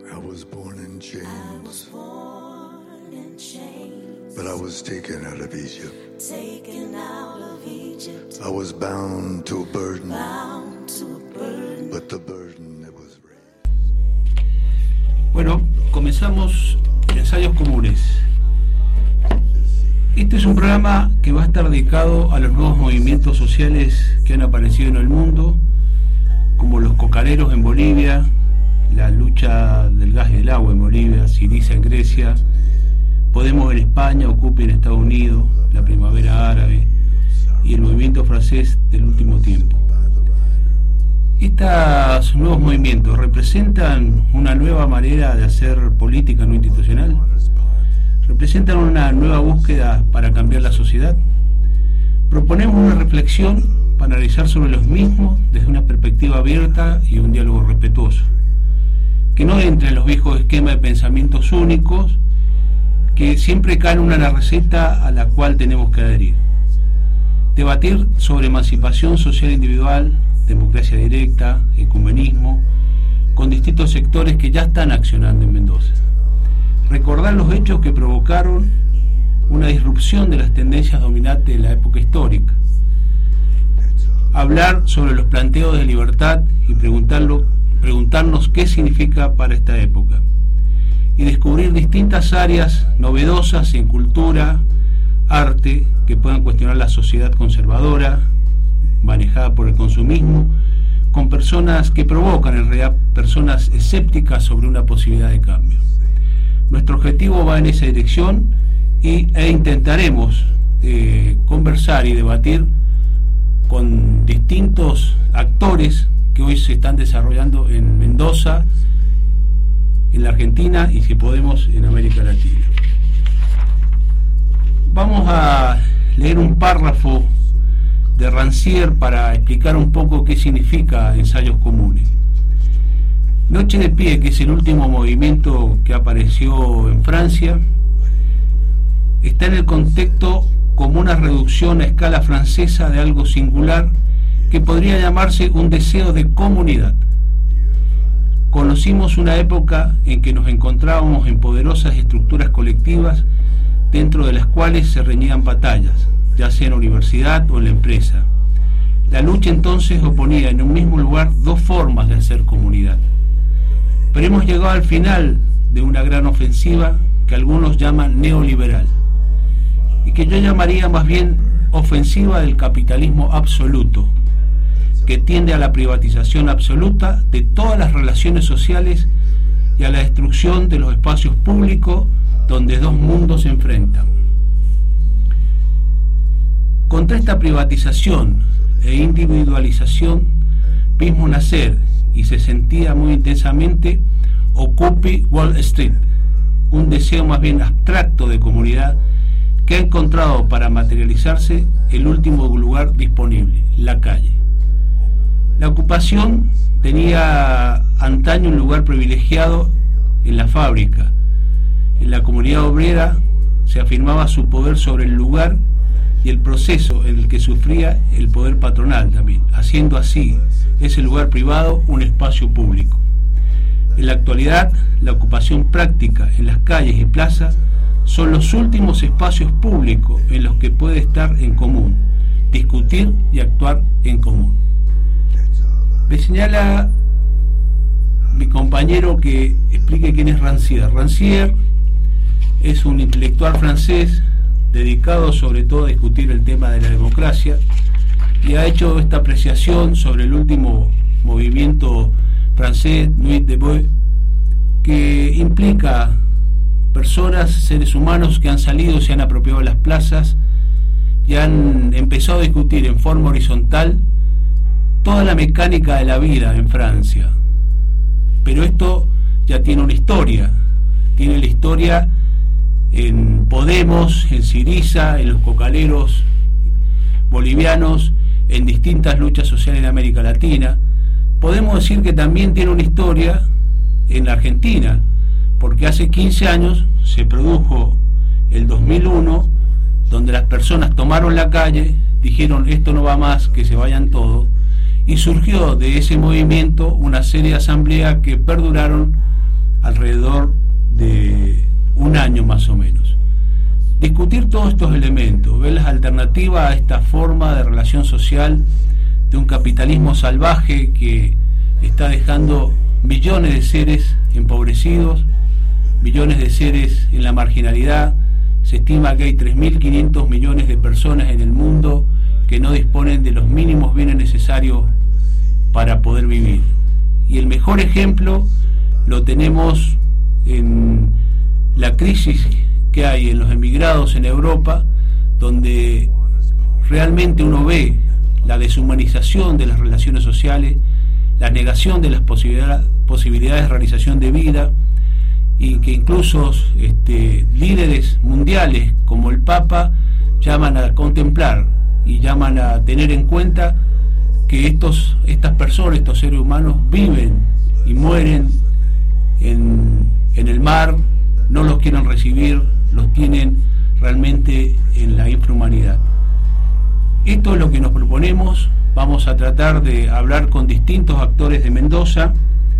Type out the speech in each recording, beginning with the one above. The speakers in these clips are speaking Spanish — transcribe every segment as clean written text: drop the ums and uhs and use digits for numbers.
I was born in chains, but I was taken out of Egypt. I was bound to a burden, but the burden it was raised. Bueno, comenzamos Ensayos Comunes. Este es un programa que va a estar dedicado a los nuevos movimientos sociales que han aparecido en el mundo, como los cocareros en Bolivia, la lucha del gas y del agua en Bolivia, Syriza en Grecia, Podemos en España, Occupy en Estados Unidos, la primavera árabe y el movimiento francés del último tiempo. Estos nuevos movimientos representan una nueva manera de hacer política no institucional, representan una nueva búsqueda para cambiar la sociedad. Proponemos una reflexión para analizar sobre los mismos desde una perspectiva abierta y un diálogo respetuoso, que no entre en los viejos esquemas de pensamientos únicos que siempre caen una receta a la cual tenemos que adherir. Debatir sobre emancipación social individual, democracia directa, ecumenismo, con distintos sectores que ya están accionando en Mendoza. Recordar los hechos que provocaron una disrupción de las tendencias dominantes de la época histórica. Hablar sobre los planteos de libertad y preguntarnos qué significa para esta época. Y descubrir distintas áreas novedosas en cultura, arte, que puedan cuestionar la sociedad conservadora, manejada por el consumismo, con personas que provocan en realidad personas escépticas sobre una posibilidad de cambio. Nuestro objetivo va en esa dirección e intentaremos conversar y debatir con distintos actores que hoy se están desarrollando en Mendoza, en la Argentina y, si podemos, en América Latina. Vamos a leer un párrafo de Rancière para explicar un poco qué significa Ensayos Comunes. Noche de Pie, que es el último movimiento que apareció en Francia, está en el contexto como una reducción a escala francesa de algo singular que podría llamarse un deseo de comunidad. Conocimos una época en que nos encontrábamos en poderosas estructuras colectivas dentro de las cuales se reñían batallas, ya sea en la universidad o en la empresa. La lucha entonces oponía en un mismo lugar dos formas de hacer comunidad. Pero hemos llegado al final de una gran ofensiva que algunos llaman neoliberal y que yo llamaría más bien ofensiva del capitalismo absoluto, que tiende a la privatización absoluta de todas las relaciones sociales y a la destrucción de los espacios públicos donde dos mundos se enfrentan. Contra esta privatización e individualización vimos nacer, y se sentía muy intensamente, Occupy Wall Street, un deseo más bien abstracto de comunidad que ha encontrado para materializarse el último lugar disponible, la calle. La ocupación tenía antaño un lugar privilegiado en la fábrica. En la comunidad obrera se afirmaba su poder sobre el lugar y el proceso en el que sufría el poder patronal también, haciendo así ese lugar privado un espacio público. En la actualidad, la ocupación práctica en las calles y plazas son los últimos espacios públicos en los que puede estar en común, discutir y actuar en común. Me señala mi compañero que explique quién es Rancière. Rancière es un intelectual francés dedicado sobre todo a discutir el tema de la democracia y ha hecho esta apreciación sobre el último movimiento francés, Nuit debout, que implica personas, seres humanos que han salido, se han apropiado de las plazas y han empezado a discutir en forma horizontal toda la mecánica de la vida en Francia. Pero esto ya tiene una historia, tiene la historia en Podemos, en Syriza, en los cocaleros bolivianos, en distintas luchas sociales en América Latina. Podemos decir que también tiene una historia en la Argentina, porque hace 15 años se produjo el 2001, donde las personas tomaron la calle, dijeron esto no va más, que se vayan todos, y surgió de ese movimiento una serie de asambleas que perduraron alrededor de un año más o menos. Discutir todos estos elementos, ver las alternativas a esta forma de relación social de un capitalismo salvaje que está dejando millones de seres empobrecidos, millones de seres en la marginalidad. Se estima que hay 3.500 millones de personas en el mundo que no disponen de los mínimos bienes necesarios para poder vivir. Y el mejor ejemplo lo tenemos en la crisis que hay en los emigrados en Europa, donde realmente uno ve la deshumanización de las relaciones sociales, la negación de las posibilidades de realización de vida, y que incluso líderes mundiales como el Papa llaman a contemplar y llaman a tener en cuenta que estas personas, estos seres humanos viven y mueren en el mar, no los quieren recibir, los tienen realmente en la infrahumanidad. Esto es lo que nos proponemos. Vamos a tratar de hablar con distintos actores de Mendoza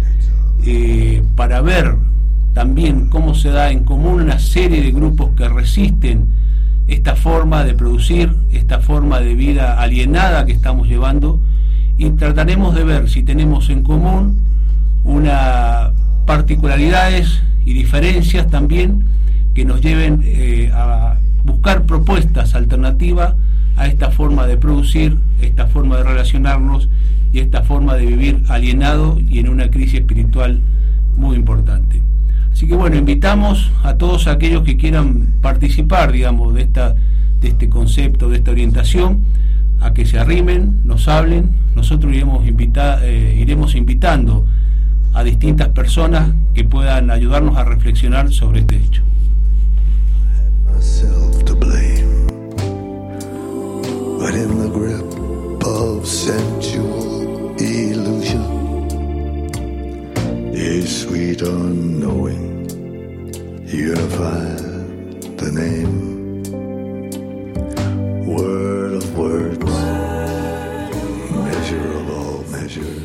para ver también cómo se da en común una serie de grupos que resisten esta forma de producir, esta forma de vida alienada que estamos llevando, y trataremos de ver si tenemos en común unas particularidades y diferencias también que nos lleven a buscar propuestas alternativas a esta forma de producir, esta forma de relacionarnos y esta forma de vivir alienado y en una crisis espiritual muy importante. Así que bueno, invitamos a todos aquellos que quieran participar, digamos, de este concepto, de esta orientación, a que se arrimen, nos hablen. Nosotros iremos invitando a distintas personas que puedan ayudarnos a reflexionar sobre este hecho. Myself to blame, but in the grip of sensual illusion, is sweet unknowing, unified the name, word of words, measure of all measures.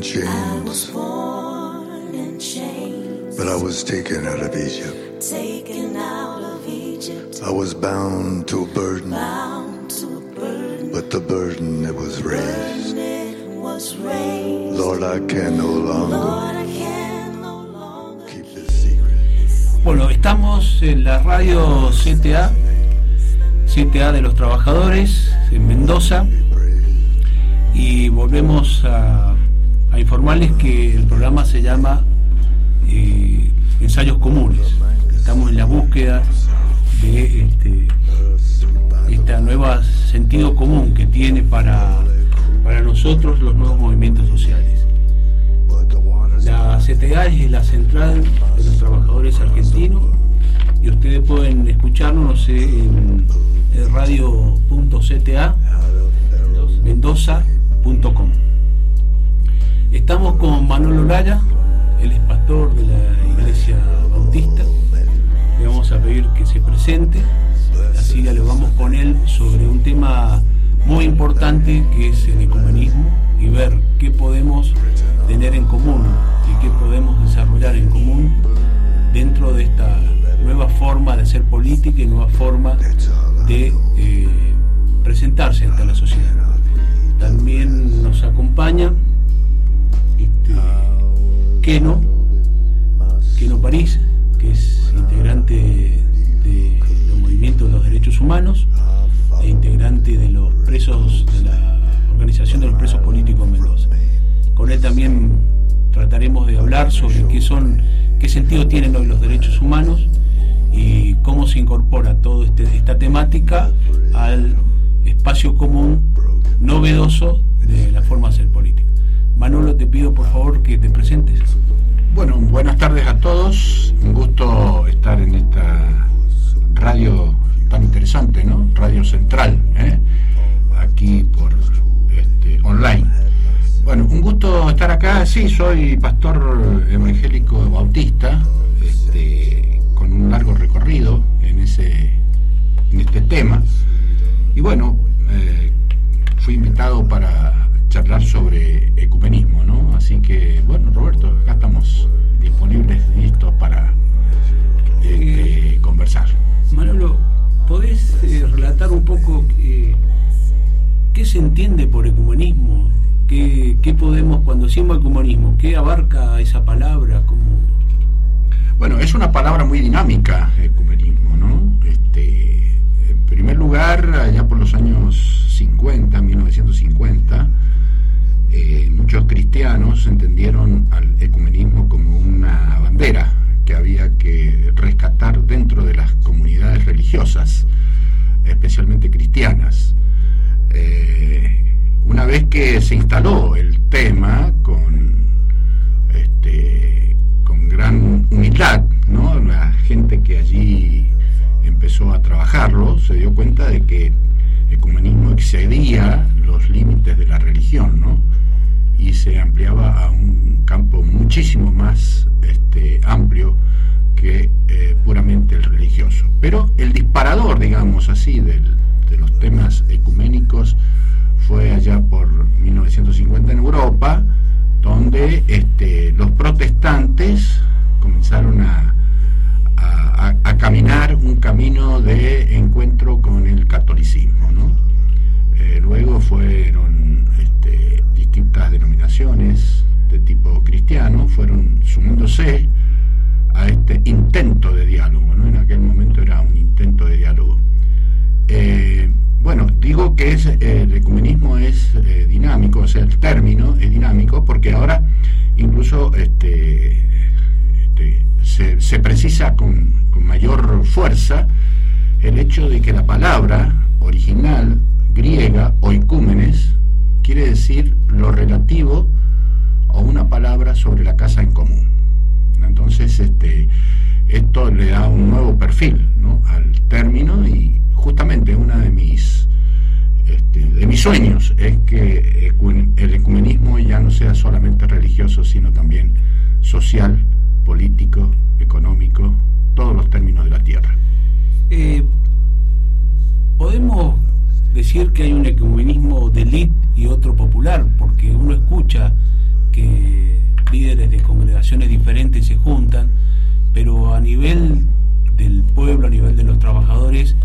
chains, but I was taken out of Egypt. I was bound to a burden, but the burden it was raised. Lord, I can no longer keep this secret. Bueno, estamos en la radio CTA de los Trabajadores en Mendoza, y volvemos a informarles que el programa se llama Ensayos Comunes. Estamos en la búsqueda de esta nueva sentido común que tiene para nosotros los nuevos movimientos sociales. La CTA es la central de los trabajadores argentinos, y ustedes pueden escucharnos en radio.cta.mendoza.com. Estamos con Manolo Laya, él es pastor de la Iglesia Bautista. Le vamos a pedir que se presente, así dialogamos con él sobre un tema muy importante que es el ecumenismo, y ver qué podemos tener en común y qué podemos desarrollar en común dentro de esta nueva forma de hacer política y nueva forma de presentarse ante la sociedad. También nos acompaña Keno París, que es integrante de los movimientos de los derechos humanos e integrante de los presos de la Organización de los Presos Políticos en Mendoza. Con él también trataremos de hablar sobre qué sentido tienen hoy los derechos humanos y cómo se incorpora toda esta temática al espacio común novedoso de la forma de hacer política. Manolo, te pido por favor que te presentes. Bueno, buenas tardes a todos. Un gusto estar en esta radio tan interesante, ¿no? Radio Central, aquí por online. Bueno, un gusto estar acá. Sí, soy pastor evangélico bautista, con un largo recorrido en este tema. Y bueno, fui invitado para charlar sobre ecumenismo, ¿no? Así que, bueno, Roberto, acá estamos disponibles, listos para conversar. Manolo, ¿podés relatar un poco qué se entiende por ecumenismo? ¿Qué podemos, cuando decimos ecumenismo, qué abarca esa palabra? Bueno, es una palabra muy dinámica, ecumenismo, ¿no? En primer lugar, allá por los años 50, 1950, muchos cristianos entendieron al ecumenismo como una bandera que había que rescatar dentro de las comunidades religiosas, especialmente cristianas. Una vez que se instaló el tema con gran humildad, ¿no? La gente que allí empezó a trabajarlo se dio cuenta de que el ecumenismo excedía los límites de la religión, ¿no? Y se ampliaba a un campo muchísimo más amplio que puramente el religioso. Pero el disparador, digamos así, de los temas ecuménicos fue allá por 1950 en Europa, donde los protestantes comenzaron a caminar un camino de encuentro con el catolicismo, ¿no? Luego fueron distintas denominaciones de tipo cristiano, fueron sumándose a este intento de diálogo, ¿no? En aquel momento era un intento de diálogo. Bueno, digo que el ecumenismo es dinámico, o sea, el término es dinámico porque ahora incluso se precisa con mayor fuerza el hecho de que la palabra original griega, oikúmenes, quiere decir lo relativo o una palabra sobre la casa en común. Entonces esto le da un nuevo perfil, ¿no?, al término, y justamente uno de mis sueños es que el ecumenismo ya no sea solamente religioso, sino también social, político, económico, todos los términos de la tierra. Podemos decir que hay un ecumenismo de élite y otro popular, porque uno escucha que líderes de congregaciones diferentes se juntan, pero a nivel del pueblo, a nivel de los trabajadores,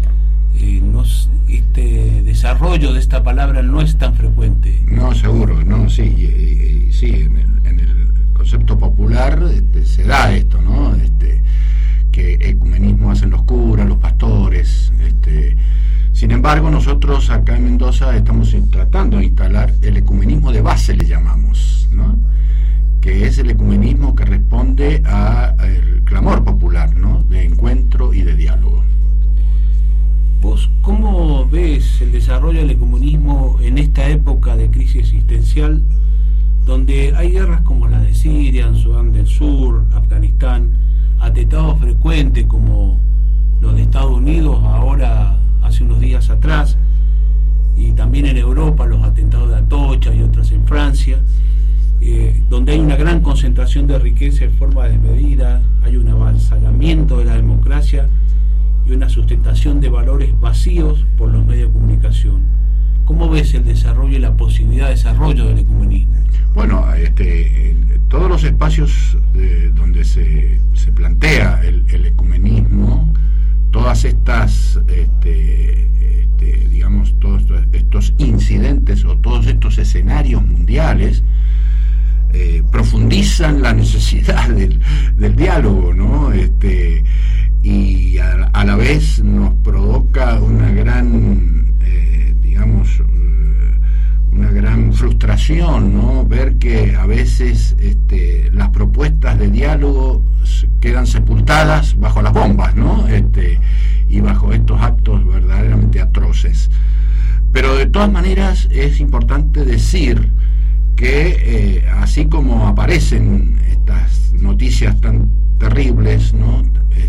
este desarrollo de esta palabra no es tan frecuente. No, seguro, no, sí, sí, en el concepto popular se da esto, ¿no? Que ecumenismo hacen los curas, los pastores. Sin embargo, nosotros acá en Mendoza estamos tratando de instalar el ecumenismo de base, le llamamos, ¿no? Que es el ecumenismo que responde al clamor popular, ¿no? De encuentro y de diálogo. ¿Vos cómo ves el desarrollo del ecumenismo en esta época de crisis existencial, donde hay guerras como la de Siria, Sudán del Sur, Afganistán, atentados frecuentes como los de Estados Unidos ahora hace unos días atrás, y también en Europa los atentados de Atocha y otros en Francia, donde hay una gran concentración de riqueza en forma desmedida, hay un avasallamiento de la democracia y una sustentación de valores vacíos por los medios de comunicación? ¿Cómo ves el desarrollo y la posibilidad de desarrollo del ecumenismo? Bueno, todos los espacios donde se plantea el ecumenismo, todas estas, digamos, todos estos incidentes o todos estos escenarios mundiales profundizan la necesidad del diálogo, ¿no? Y a la vez nos provoca una gran, digamos, una gran frustración, ¿no? Ver que a veces las propuestas de diálogo quedan sepultadas bajo las bombas, ¿no? Y bajo estos actos verdaderamente atroces. Pero de todas maneras es importante decir que así como aparecen estas noticias tan terribles, ¿no?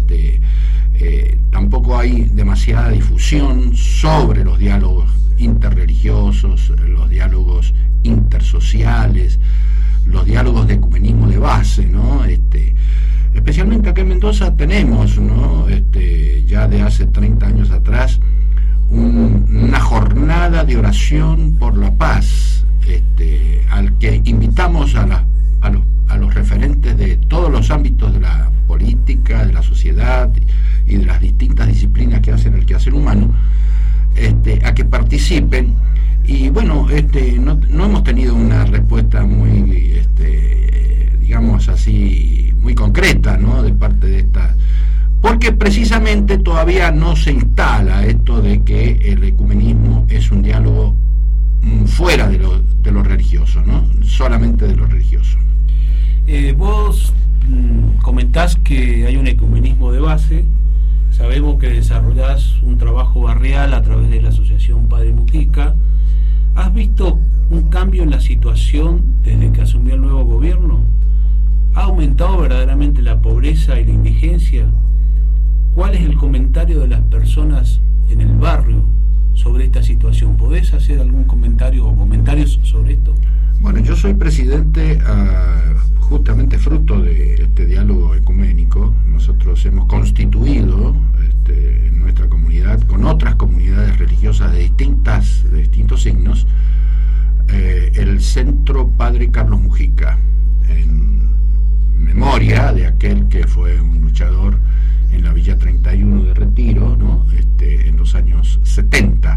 Tampoco hay demasiada difusión sobre los diálogos interreligiosos, los diálogos intersociales, los diálogos de ecumenismo de base, ¿no? Especialmente acá en Mendoza tenemos, ¿no? Ya de hace 30 años atrás, una jornada de oración por la paz, al que invitamos a los referentes de todos los ámbitos de la política, de la sociedad y de las distintas disciplinas que hacen el quehacer humano, a que participen. Y bueno, no hemos tenido una respuesta muy, digamos así, muy concreta, ¿no? De parte de esta, porque precisamente todavía no se instala esto de que el ecumenismo es un diálogo fuera de lo religioso, ¿no? Solamente de lo religioso. Vos comentás que hay un ecumenismo de base. Sabemos que desarrollás un trabajo barrial a través de la Asociación Padre Mujica. ¿Has visto un cambio en la situación desde que asumió el nuevo gobierno? ¿Ha aumentado verdaderamente la pobreza y la indigencia? ¿Cuál es el comentario de las personas en el barrio sobre esta situación? ¿Podés hacer algún comentario o comentarios sobre esto? Bueno, yo soy presidente justamente fruto de este diálogo ecuménico. Nosotros hemos constituido en nuestra comunidad, con otras comunidades religiosas de distintos signos, el Centro Padre Carlos Mujica, en memoria de aquel que fue un luchador en la Villa 31 de Retiro, ¿no? En los años 70.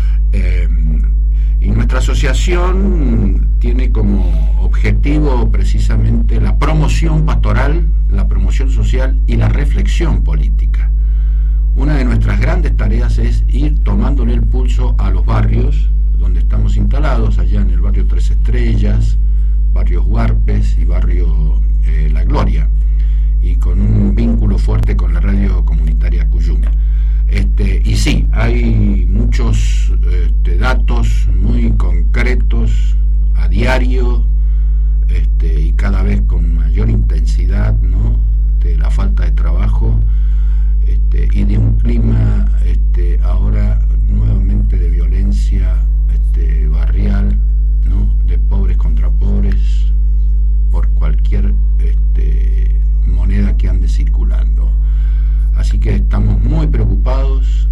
Y nuestra asociación tiene como objetivo precisamente la promoción pastoral, la promoción social y la reflexión política. Una de nuestras grandes tareas es ir tomándole el pulso a los barrios donde estamos instalados, allá en el barrio Tres Estrellas, barrio Huarpes y barrio La Gloria, y con un vínculo fuerte con la radio comunitaria Cuyum. Y sí, hay muchos datos muy concretos a diario, y cada vez con mayor intensidad, ¿no? De la falta de trabajo, y de un clima ahora nuevamente de violencia barrial, ¿no? De pobres contra pobres por cualquier moneda que ande circulando. Así que estamos muy preocupados,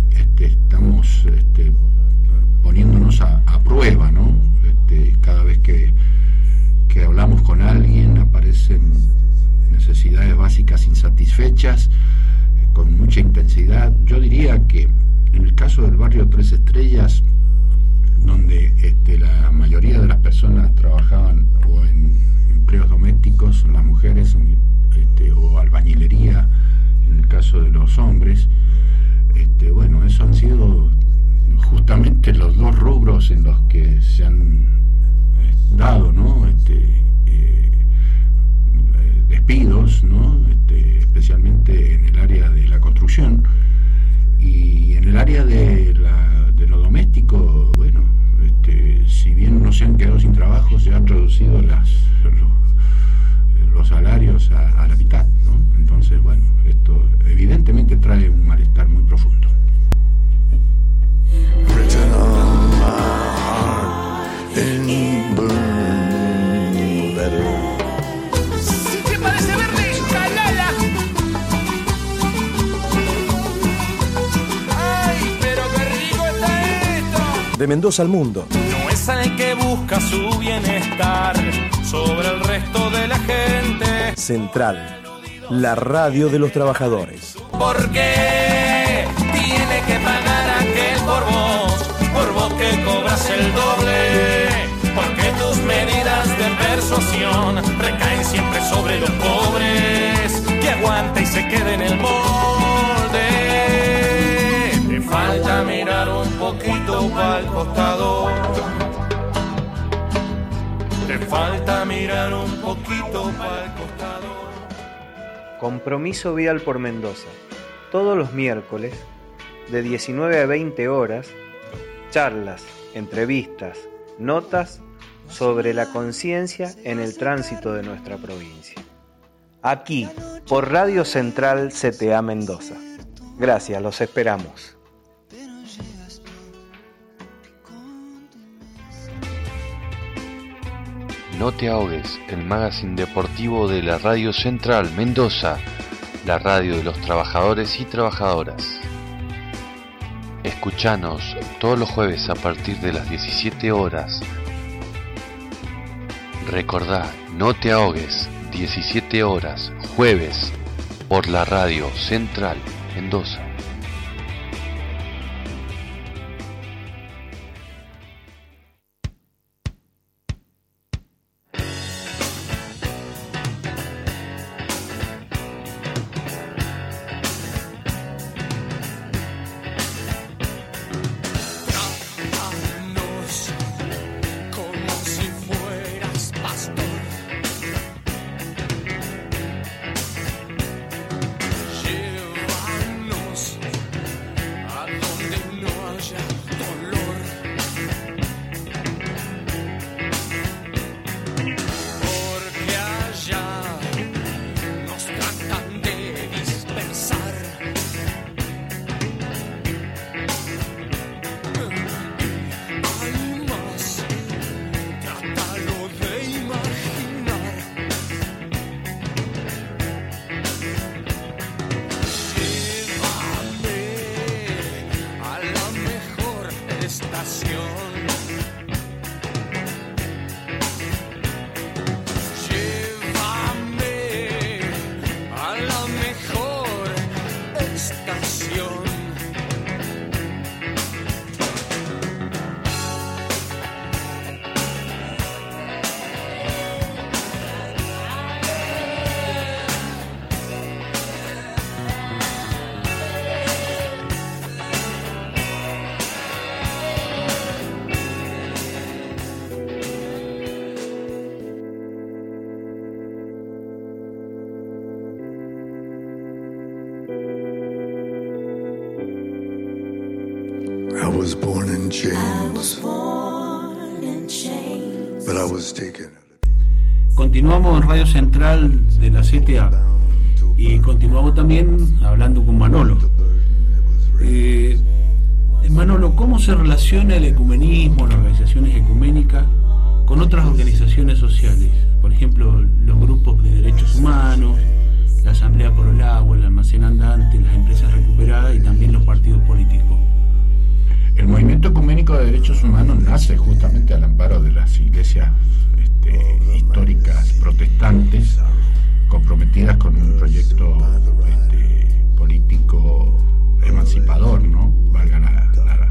estamos poniéndonos a prueba, ¿no? Cada vez que producen necesidades básicas insatisfechas con mucha intensidad. Yo diría que en el caso del barrio Tres Estrellas, donde la mayoría de las personas trabajaban o en empleos domésticos, las mujeres, o albañilería, en el caso de los hombres, bueno, eso han sido justamente los dos rubros en los que se han dado, ¿no? Despidos, ¿no? Especialmente en el área de la construcción, y en el área de lo doméstico, bueno, si bien no se han quedado sin trabajo, se han reducido los salarios a la mitad, ¿no? Entonces, bueno, esto evidentemente trae un malestar muy profundo. Written on my heart in burning letters. ¡Sí te parece verde, calala! ¡Ay, pero qué rico está esto! De Mendoza al mundo. No es el que busca su bienestar sobre el resto de la gente. Central, la radio de los trabajadores. ¿Por qué tiene que pagar aquel por vos que cobras el doble? Porque tus medidas de persuasión recaen siempre sobre los pobres, que aguanta y se quede en el molde. Te falta mirar un poquito pa'l costado. Te falta mirar un poquito pa'l costado. Compromiso Vial por Mendoza. Todos los miércoles, de 19 a 20 horas, charlas, entrevistas, notas sobre la conciencia en el tránsito de nuestra provincia. Aquí, por Radio Central CTA Mendoza. Gracias, los esperamos. No te ahogues, el magazine deportivo de la Radio Central Mendoza, la radio de los trabajadores y trabajadoras. Escuchanos todos los jueves a partir de las 17 horas. Recordá, no te ahogues, 17 horas, jueves, por la Radio Central Mendoza. I was born in chains, but I was taken. Continuamos en Radio Central de la CTA y continuamos también hablando con Manolo. Manolo, ¿cómo se relaciona el ecumenismo, las organizaciones ecuménicas, con otras organizaciones sociales? Por ejemplo, los grupos de derechos humanos, la Asamblea por el Agua, el Almacén Andante, las empresas recuperadas y también los partidos políticos. El movimiento ecuménico de derechos humanos nace justamente al amparo de las iglesias históricas protestantes comprometidas con un proyecto político emancipador, ¿no? Valga la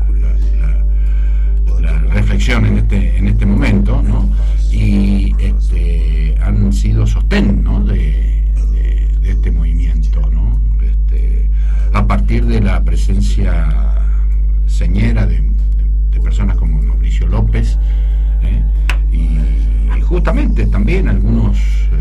reflexión en este momento, ¿no? Y han sido sostén, ¿no? de este movimiento, ¿no? A partir de la presencia señera de personas como Mauricio López, y justamente también algunos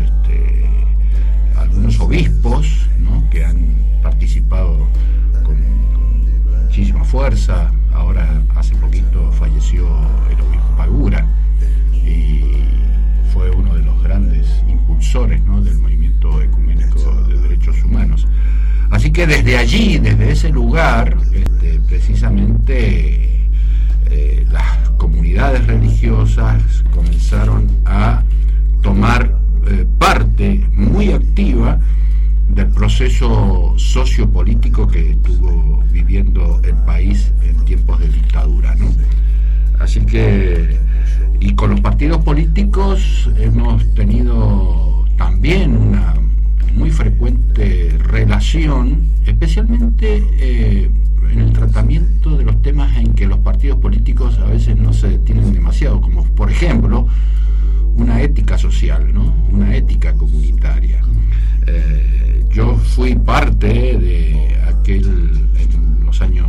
obispos, ¿no? Que han participado con muchísima fuerza. Ahora, hace poquito falleció el obispo Pagura y fue uno de los grandes impulsores, ¿no? Del movimiento ecuménico de derechos humanos. Así que desde allí, desde ese lugar, precisamente las comunidades religiosas comenzaron a tomar parte muy activa del proceso sociopolítico que estuvo viviendo el país en tiempos de dictadura, ¿no? Así que, y con los partidos políticos hemos tenido también una muy frecuente relación, especialmente en el tratamiento de los temas en que los partidos políticos a veces no se detienen demasiado, como por ejemplo una ética social, ¿no? Una ética comunitaria. Yo fui parte de aquel, en los años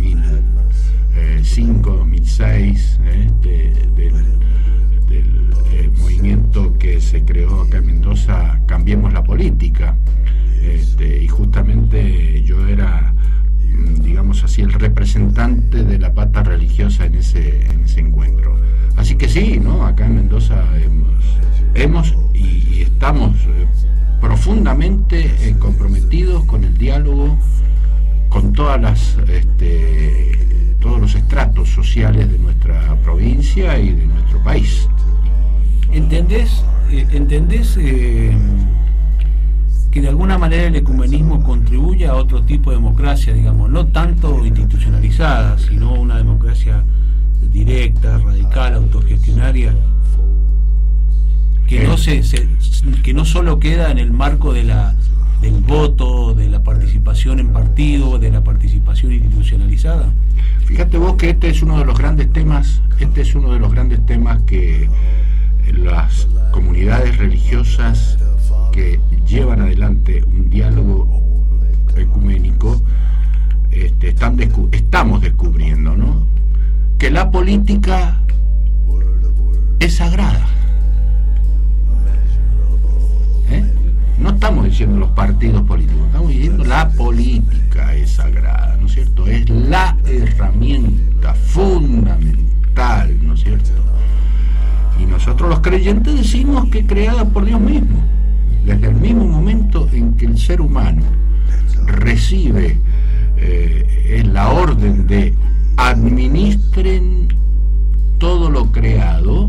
2005, 2006, del movimiento que se creó acá en Mendoza, Cambiemos la Política, y justamente yo era, digamos así, el representante de la pata religiosa en ese encuentro. Así que sí, ¿no? Acá en Mendoza hemos y estamos profundamente comprometidos con el diálogo con todas todos los estratos sociales de nuestra provincia y de nuestro país. ¿Entendés que de alguna manera el ecumenismo contribuye a otro tipo de democracia, digamos, no tanto institucionalizada, sino una democracia directa, radical, autogestionaria, que no solo queda en el marco del voto, de la participación en partido, de la participación institucionalizada? Fíjate vos que este es uno de los grandes temas que las comunidades religiosas que llevan adelante un diálogo ecuménico estamos descubriendo, ¿no? Que la política es sagrada. No estamos diciendo los partidos políticos, estamos diciendo la política es sagrada, ¿no es cierto? Es la herramienta fundamental, ¿no es cierto? Y nosotros los creyentes decimos que creada por Dios mismo. Desde el mismo momento en que el ser humano recibe la orden de administren todo lo creado,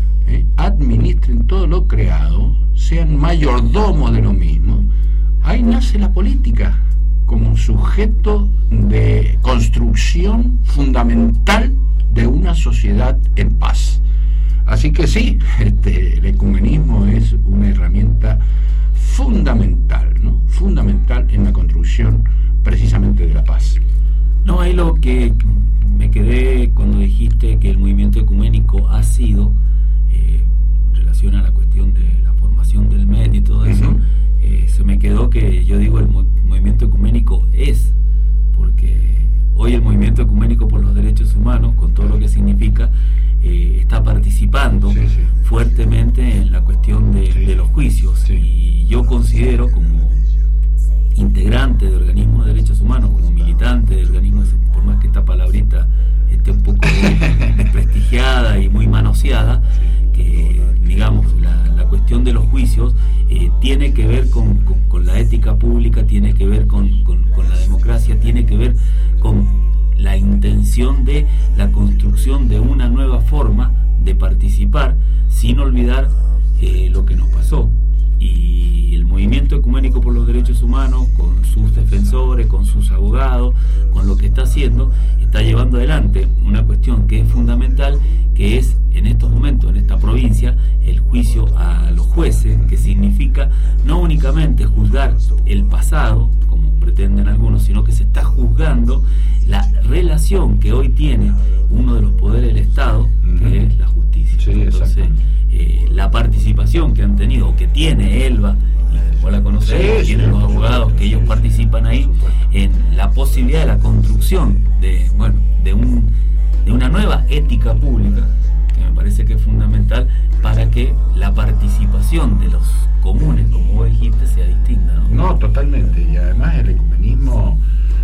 sean mayordomos de lo mismo, ahí nace la política como sujeto de construcción fundamental de una sociedad en paz. Así que sí, el ecumenismo es una herramienta fundamental, ¿no? Fundamental en la construcción precisamente de la paz. No, ahí lo que me quedé cuando dijiste que el movimiento ecuménico ha sido, en relación a la cuestión de la formación del MED y todo eso, se me quedó que yo digo el movimiento ecuménico es, porque hoy el movimiento ecuménico por los derechos humanos, con todo lo que significa, está participando fuertemente en la cuestión de los juicios, y yo considero, como integrante de organismos de derechos humanos, como militante de organismos, por más que esta palabrita esté un poco desprestigiada y muy manoseada, que digamos la cuestión de los juicios tiene que ver con la ética pública, tiene que ver con la democracia, tiene que ver con la intención de la construcción de una nueva forma de participar, sin olvidar lo que nos pasó. Y el movimiento ecuménico por los derechos humanos, con sus defensores, asesores, con sus abogados, con lo que está haciendo, está llevando adelante una cuestión que es fundamental, que es en estos momentos, en esta provincia, el juicio a los jueces, que significa no únicamente juzgar el pasado, como pretenden algunos, sino que se está juzgando la relación que hoy tiene uno de los poderes del Estado, que es la justicia. Sí, entonces, la participación que han tenido, o que tiene Elba, y vos la conocés, tienen los abogados que ellos participan ahí, en la posibilidad de la construcción de una nueva ética pública, que me parece que es fundamental para que la participación de los comunes, como vos dijiste, sea distinta, ¿no? No, totalmente. Y además el ecumenismo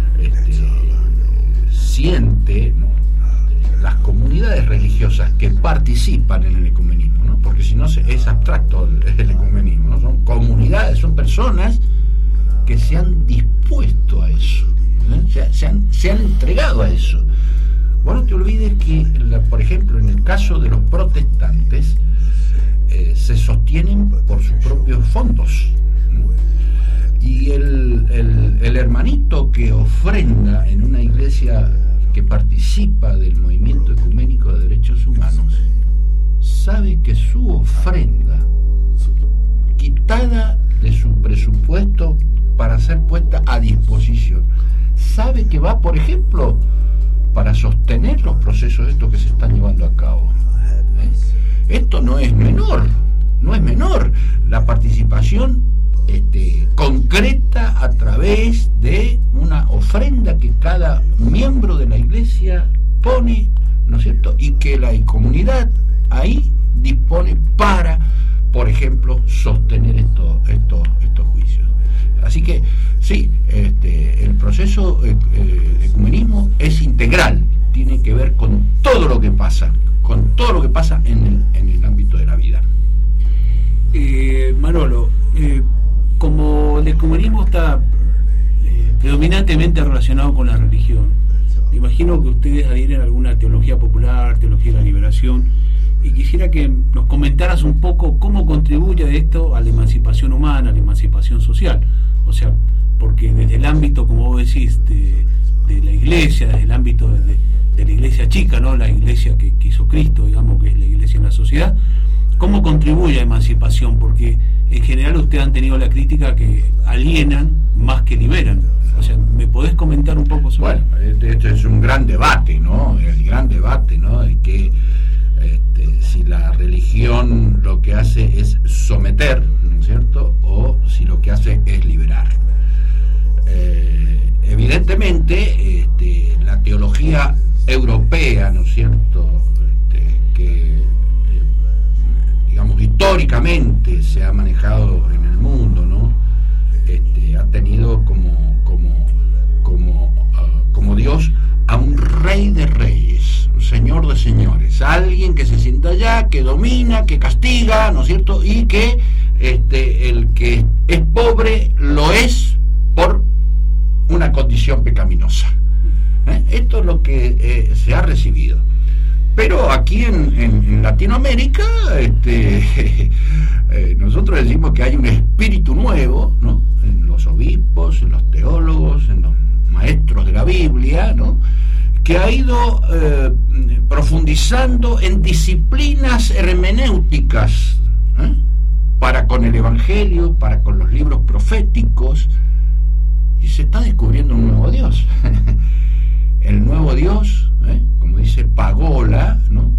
siente, ¿no?, las comunidades religiosas que participan en el ecumenismo, ¿no? Porque si no es abstracto el ecumenismo, ¿no? Son comunidades, son personas que se han dispuesto a eso, ¿eh? se han entregado a eso. Vos no te olvides que, por ejemplo, en el caso de los protestantes, se sostienen por sus propios fondos, ¿no? Y el hermanito que ofrenda en una iglesia que participa del movimiento ecuménico de derechos humanos sabe que su ofrenda, quitada de su presupuesto para ser puesta a disposición, sabe que va, por ejemplo, para sostener los procesos estos que se están llevando a cabo. Esto no es menor, la participación concreta a través de una ofrenda que cada miembro de la iglesia pone, ¿no es cierto?, y que la comunidad ahí dispone para, por ejemplo, sostener estos juicios. Así que sí, el proceso ecumenismo es integral, tiene que ver con todo lo que pasa en el ámbito de la vida. Manolo, como el ecumenismo está predominantemente relacionado con la religión, me imagino que ustedes adhieren a alguna teología popular, teología de la liberación, y quisiera que nos comentaras un poco cómo contribuye esto a la emancipación humana, a la emancipación social. O sea, porque desde el ámbito, como vos decís, de la iglesia, desde el ámbito de la iglesia chica, ¿no?, la iglesia que hizo Cristo, digamos, que es la iglesia en la sociedad, ¿cómo contribuye a emancipación? Porque en general ustedes han tenido la crítica que alienan más que liberan. O sea, ¿me podés comentar un poco sobre eso? Bueno, este es un gran debate, ¿no? El gran debate, ¿no?, de que si la religión lo que hace es someter, ¿no es cierto?, o si lo que hace es liberar. Evidentemente, la teología europea, ¿no es cierto?, que digamos históricamente se ha manejado en el mundo, ¿no?, ha tenido como Dios a un rey de reyes, un señor de señores, alguien que se sienta allá, que domina, que castiga, ¿no es cierto?, y que el que es pobre lo es por una condición pecaminosa. Esto es lo que se ha recibido. Pero aquí en Latinoamérica nosotros decimos que hay un espíritu nuevo, ¿no?, en los obispos, en los teólogos, en los maestros de la Biblia, ¿no?, que ha ido profundizando en disciplinas hermenéuticas, para con el Evangelio, para con los libros proféticos, y se está descubriendo un nuevo Dios. El nuevo Dios, como dice Pagola, ¿no?,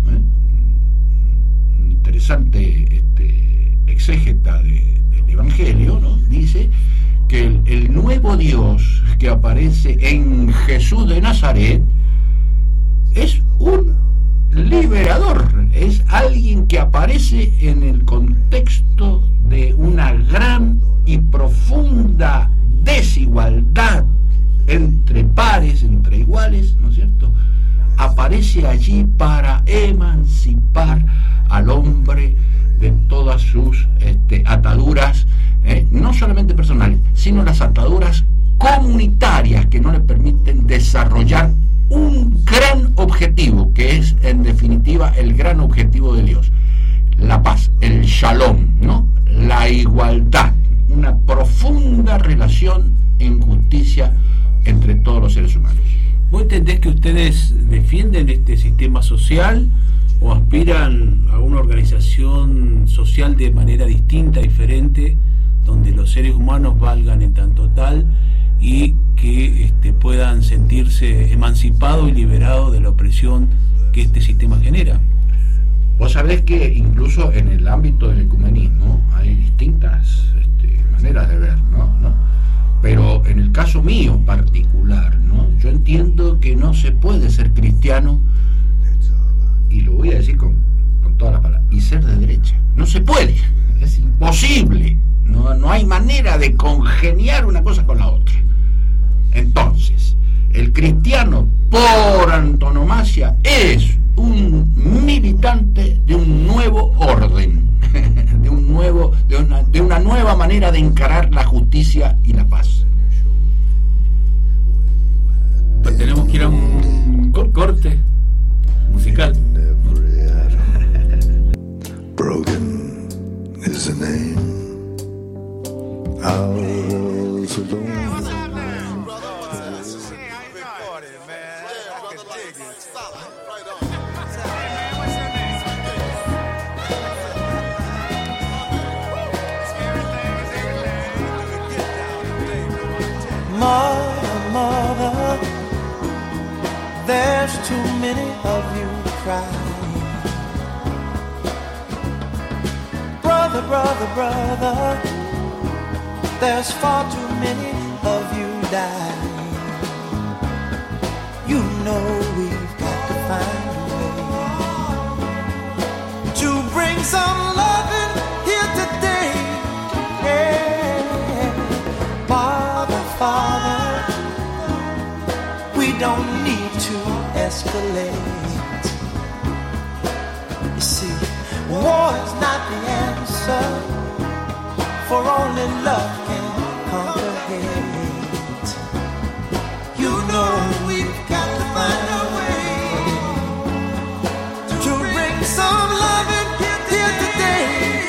interesante exégeta del Evangelio, ¿no?, dice que el nuevo Dios que aparece en Jesús de Nazaret es un liberador, es alguien que aparece en el contexto de una gran y profunda desigualdad entre pares, entre iguales, ¿no es cierto? Aparece allí para emancipar al hombre de todas sus ataduras, no solamente personales, sino las ataduras comunitarias que no le permiten desarrollar un gran objetivo, que es en definitiva el gran objetivo de Dios: la paz, el shalom, ¿no?, la igualdad, una profunda relación en justicia convivencia entre todos los seres humanos. ¿Vos entendés que ustedes defienden este sistema social o aspiran a una organización social de manera distinta, diferente, donde los seres humanos valgan en tanto tal y que puedan sentirse emancipados y liberados de la opresión que este sistema genera? Vos sabés que incluso en el ámbito del ecumenismo hay distintas maneras de ver, ¿no? Pero en el caso mío particular, ¿no? Yo entiendo que no se puede ser cristiano, y lo voy a decir con todas las palabras, y ser de derecha. No se puede, es imposible. No hay manera de congeniar una cosa con la otra. Entonces, el cristiano por antonomasia es un militante de un nuevo orden, de una nueva manera de encarar la justicia y la paz. Pues tenemos que ir a un corte musical. Broken is the name. Mother, there's too many of you crying. Brother, there's far too many of you dying. You know we've got to find a way to bring some loving here today. Yeah. Father, we don't need to escalate. You see, war is not the answer, for only love can conquer hate. You know we've got to find a way to bring some loving here today.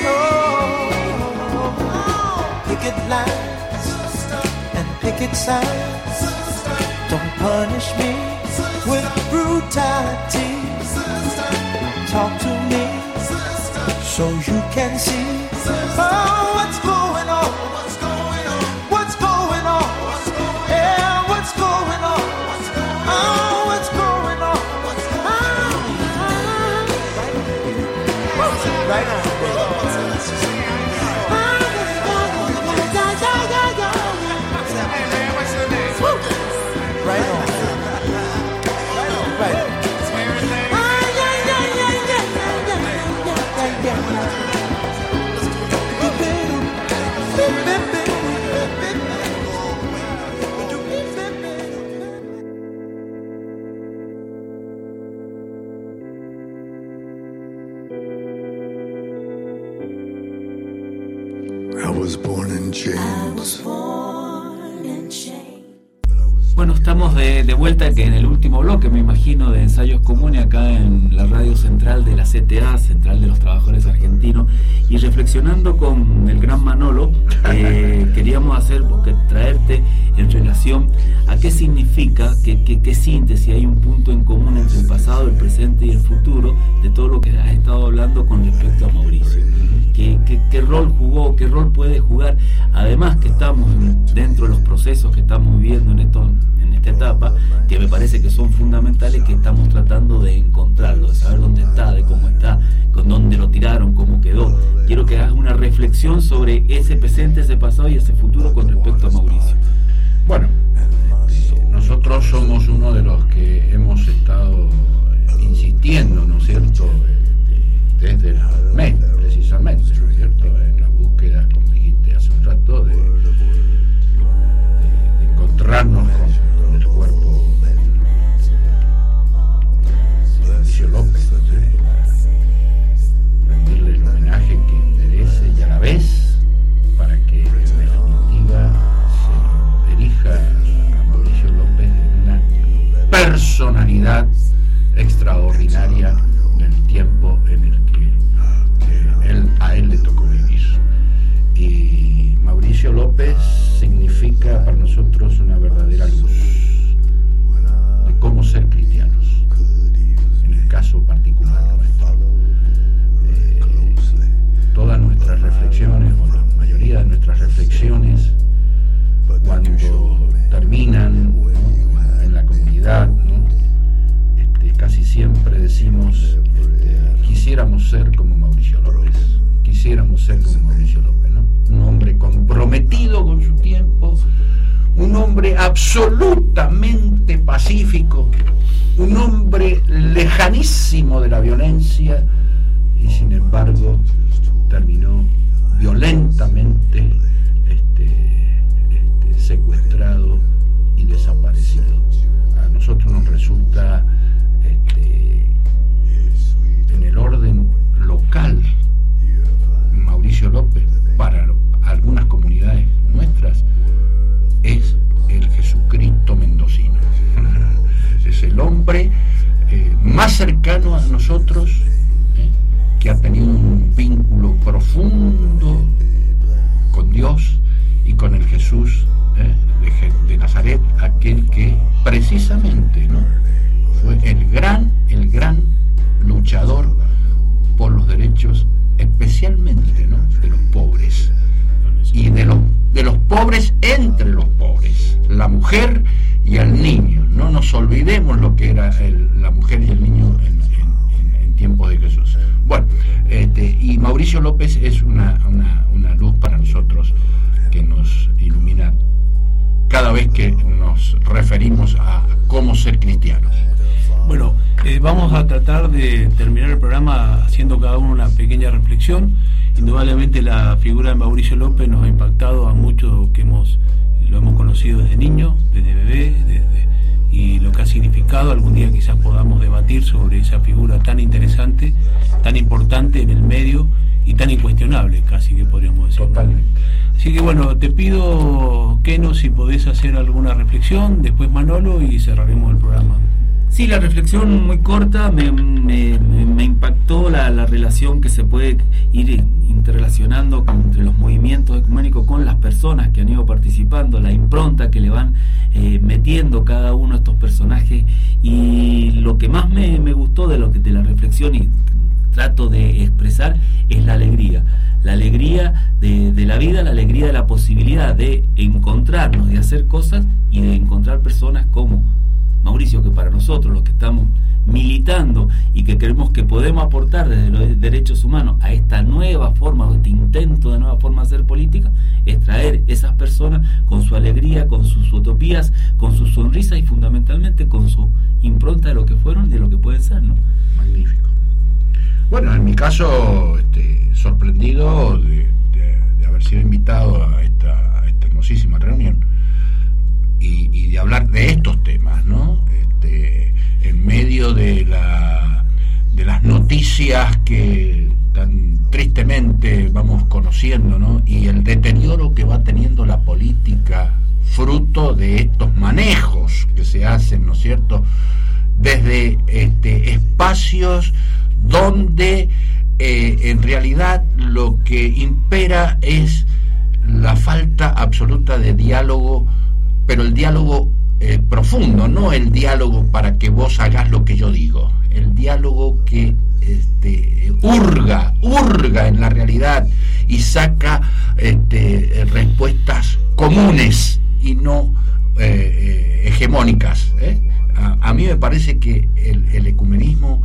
Oh, picket lines and picket signs, don't punish me with brutality. Talk to me so you can see what's going on. What's going on? Yeah, what's going on? Oh, what's going on? Right on. Right on. Right on. Bueno, estamos de vuelta que en el último bloque, me imagino, de Ensayos Comunes acá en la radio central de la CTA, Central de los Trabajadores Argentinos, y reflexionando con el gran Manolo, queríamos hacer, porque traerte en relación a qué significa, qué síntesis, hay un punto en común entre el pasado, el presente y el futuro de todo lo que has estado hablando con respecto a Mauricio. ¿Qué rol jugó, qué rol puede jugar? Además que estamos dentro de los procesos que estamos viviendo en esta etapa, que me parece que son fundamentales, que estamos tratando de encontrarlo, de saber dónde está, de cómo está, con dónde lo tiraron, cómo quedó. Quiero que hagas una reflexión sobre ese presente, ese pasado y ese futuro con respecto a Mauricio. Bueno, nosotros somos uno de los que hemos estado insistiendo, ¿no es cierto?, desde la MEN, precisamente, ¿no es cierto?, en la búsqueda, como dijiste hace un rato, de encontrarnos con el cuerpo de Mauricio López, ¿no? Rendirle el homenaje que merece y a la vez para que en definitiva se erija a Mauricio López en una personalidad extraordinaria del tiempo en el que a él le tocó vivir. Y Mauricio López significa para nosotros una verdadera hombre absolutamente pacífico, un hombre lejanísimo de la violencia, y sin embargo terminó violentamente secuestrado y desaparecido. A nosotros nos resulta en el orden local, Mauricio López, para algunas comunidades nuestras, es el Jesucristo mendocino. Es el hombre más cercano a nosotros, que ha tenido un vínculo profundo con Dios y con el Jesús de Nazaret, aquel que precisamente, ¿no?, fue el gran luchador por los derechos, especialmente, ¿no?, de los pobres, y de los pobres entre los pobres, la mujer y el niño. No nos olvidemos lo que era la mujer y el niño en tiempos de Jesús. Bueno, y Mauricio López es una luz para nosotros que nos ilumina cada vez que nos referimos a cómo ser cristianos. Bueno, vamos a tratar de terminar el programa haciendo cada uno una pequeña reflexión. Indudablemente la figura de Mauricio López nos ha impactado a muchos que lo hemos conocido desde niño, desde bebé, y lo que ha significado. Algún día quizás podamos debatir sobre esa figura tan interesante, tan importante en el medio y tan incuestionable, casi que podríamos decir. Totalmente. Así que bueno, te pido, Keno, si podés hacer alguna reflexión, después Manolo, y cerraremos el programa. Sí, la reflexión muy corta, me impactó la relación que se puede ir interrelacionando entre los movimientos ecuménicos con las personas que han ido participando, la impronta que le van metiendo cada uno de estos personajes, y lo que más me gustó de la reflexión y trato de expresar es la alegría de la vida, la alegría de la posibilidad de encontrarnos, de hacer cosas y de encontrar personas como Mauricio, que para nosotros, los que estamos militando y que creemos que podemos aportar desde los derechos humanos a esta nueva forma, a este intento de nueva forma de hacer política, es traer esas personas con su alegría, con sus utopías, con sus sonrisas y fundamentalmente con su impronta de lo que fueron y de lo que pueden ser, ¿no? Magnífico. Bueno, en mi caso, sorprendido de haber sido invitado a esta hermosísima reunión y de hablar de estos temas, ¿no? En medio de las noticias que tan tristemente vamos conociendo, ¿no?, y el deterioro que va teniendo la política fruto de estos manejos que se hacen, ¿no es cierto?, desde espacios donde en realidad lo que impera es la falta absoluta de diálogo, pero el diálogo profundo, no el diálogo para que vos hagas lo que yo digo, el diálogo que hurga en la realidad y saca respuestas comunes y no hegemónicas. A mí me parece que el ecumenismo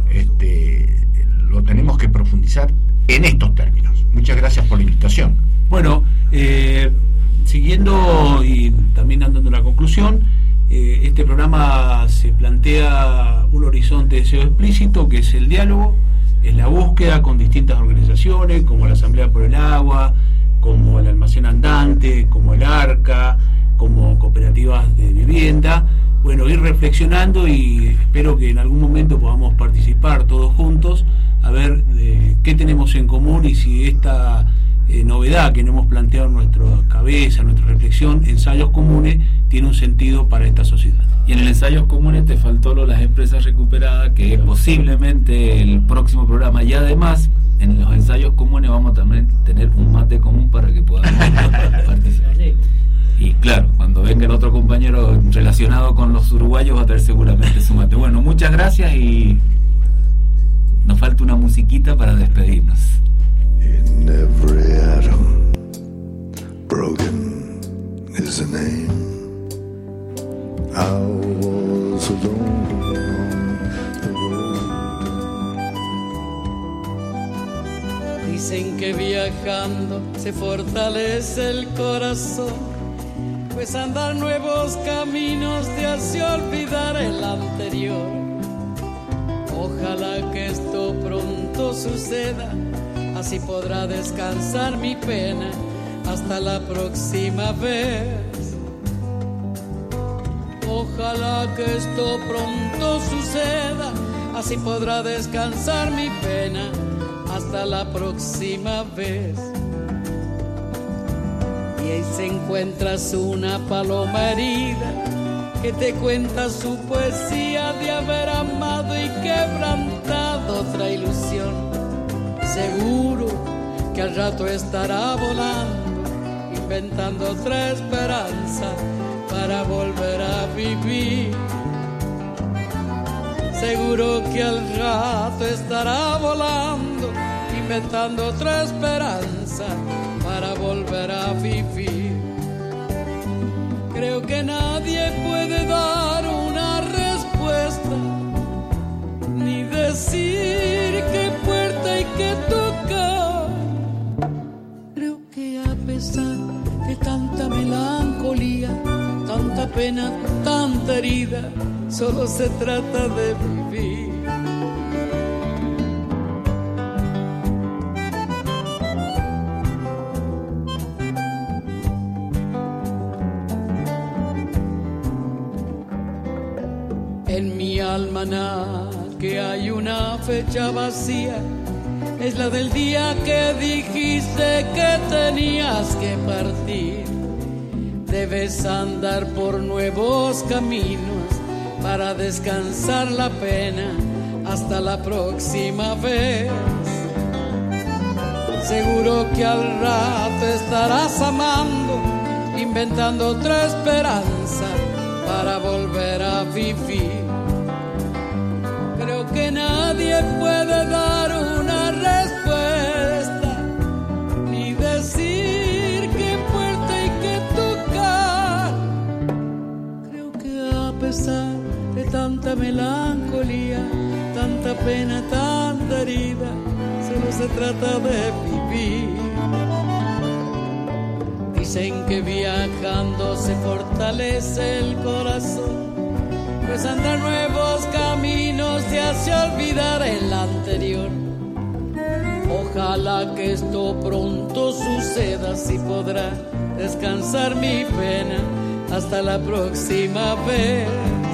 lo tenemos que profundizar en estos términos. Muchas gracias por la invitación. Bueno, siguiendo y también dando una conclusión, este programa se plantea un horizonte de deseo explícito, que es el diálogo, es la búsqueda con distintas organizaciones como la Asamblea por el Agua, como el Almacén Andante, como el ARCA, como cooperativas de vivienda. Bueno, ir reflexionando, y espero que en algún momento podamos participar todos juntos a ver qué tenemos en común, y si esta novedad que nos hemos planteado en nuestra cabeza, en nuestra reflexión, ensayos comunes, tiene un sentido para esta sociedad. Y en el ensayos comunes te faltó las empresas recuperadas, que posiblemente el próximo programa, y además en los ensayos comunes vamos a también tener un mate común para que podamos participar. Y claro, cuando venga el otro compañero relacionado con los uruguayos va a traer seguramente su mate. Bueno, muchas gracias, y nos falta una musiquita para despedirnos. In every atom, broken is a name. I was alone on the road. Dicen que viajando se fortalece el corazón. pues andar nuevos caminos te hace olvidar el anterior. Ojalá que esto pronto suceda, así podrá descansar mi pena hasta la próxima vez. Ojalá que esto pronto suceda, así podrá descansar mi pena hasta la próxima vez. Y ahí se encuentras una paloma herida que te cuenta su poesía de haber amado y quebrantado otra ilusión. Seguro que al rato estará volando, inventando otra esperanza para volver a vivir. Seguro que al rato estará volando, inventando otra esperanza para volver a vivir. Creo que nadie puede dar una respuesta, ni decir qué puerta hay que tocar. Creo que a pesar de tanta melancolía, tanta pena, tanta herida, solo se trata de vivir. En mi almanaque hay una fecha vacía, es la del día que dijiste que tenías que partir. Debes andar por nuevos caminos para descansar la pena hasta la próxima vez. Seguro que al rato estarás amando, inventando otra esperanza para volver a vivir. Creo que nadie puede dar una respuesta, ni decir qué puerta hay que tocar. Creo que a pesar de tanta melancolía, tanta pena, tanta herida, solo se trata de vivir. Dicen que viajando se fortalece el corazón, pues andar nuevos caminos te hace olvidar el anterior. Ojalá que esto pronto suceda, así podrá descansar mi pena hasta la próxima vez.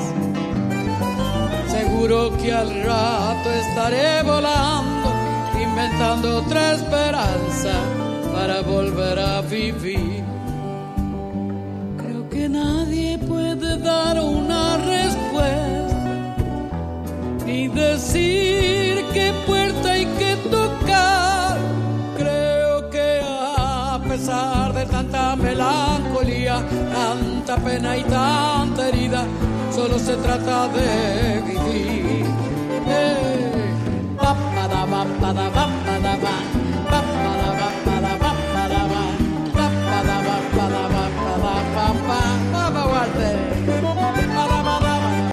Seguro que al rato estaré volando, inventando otra esperanza para volver a vivir. Creo que nadie puede dar una respuesta, ni decir qué puerta hay que tocar. Creo que a pesar de tanta melancolía, tanta pena y tanta herida, solo se trata de vivir. Papa Walter.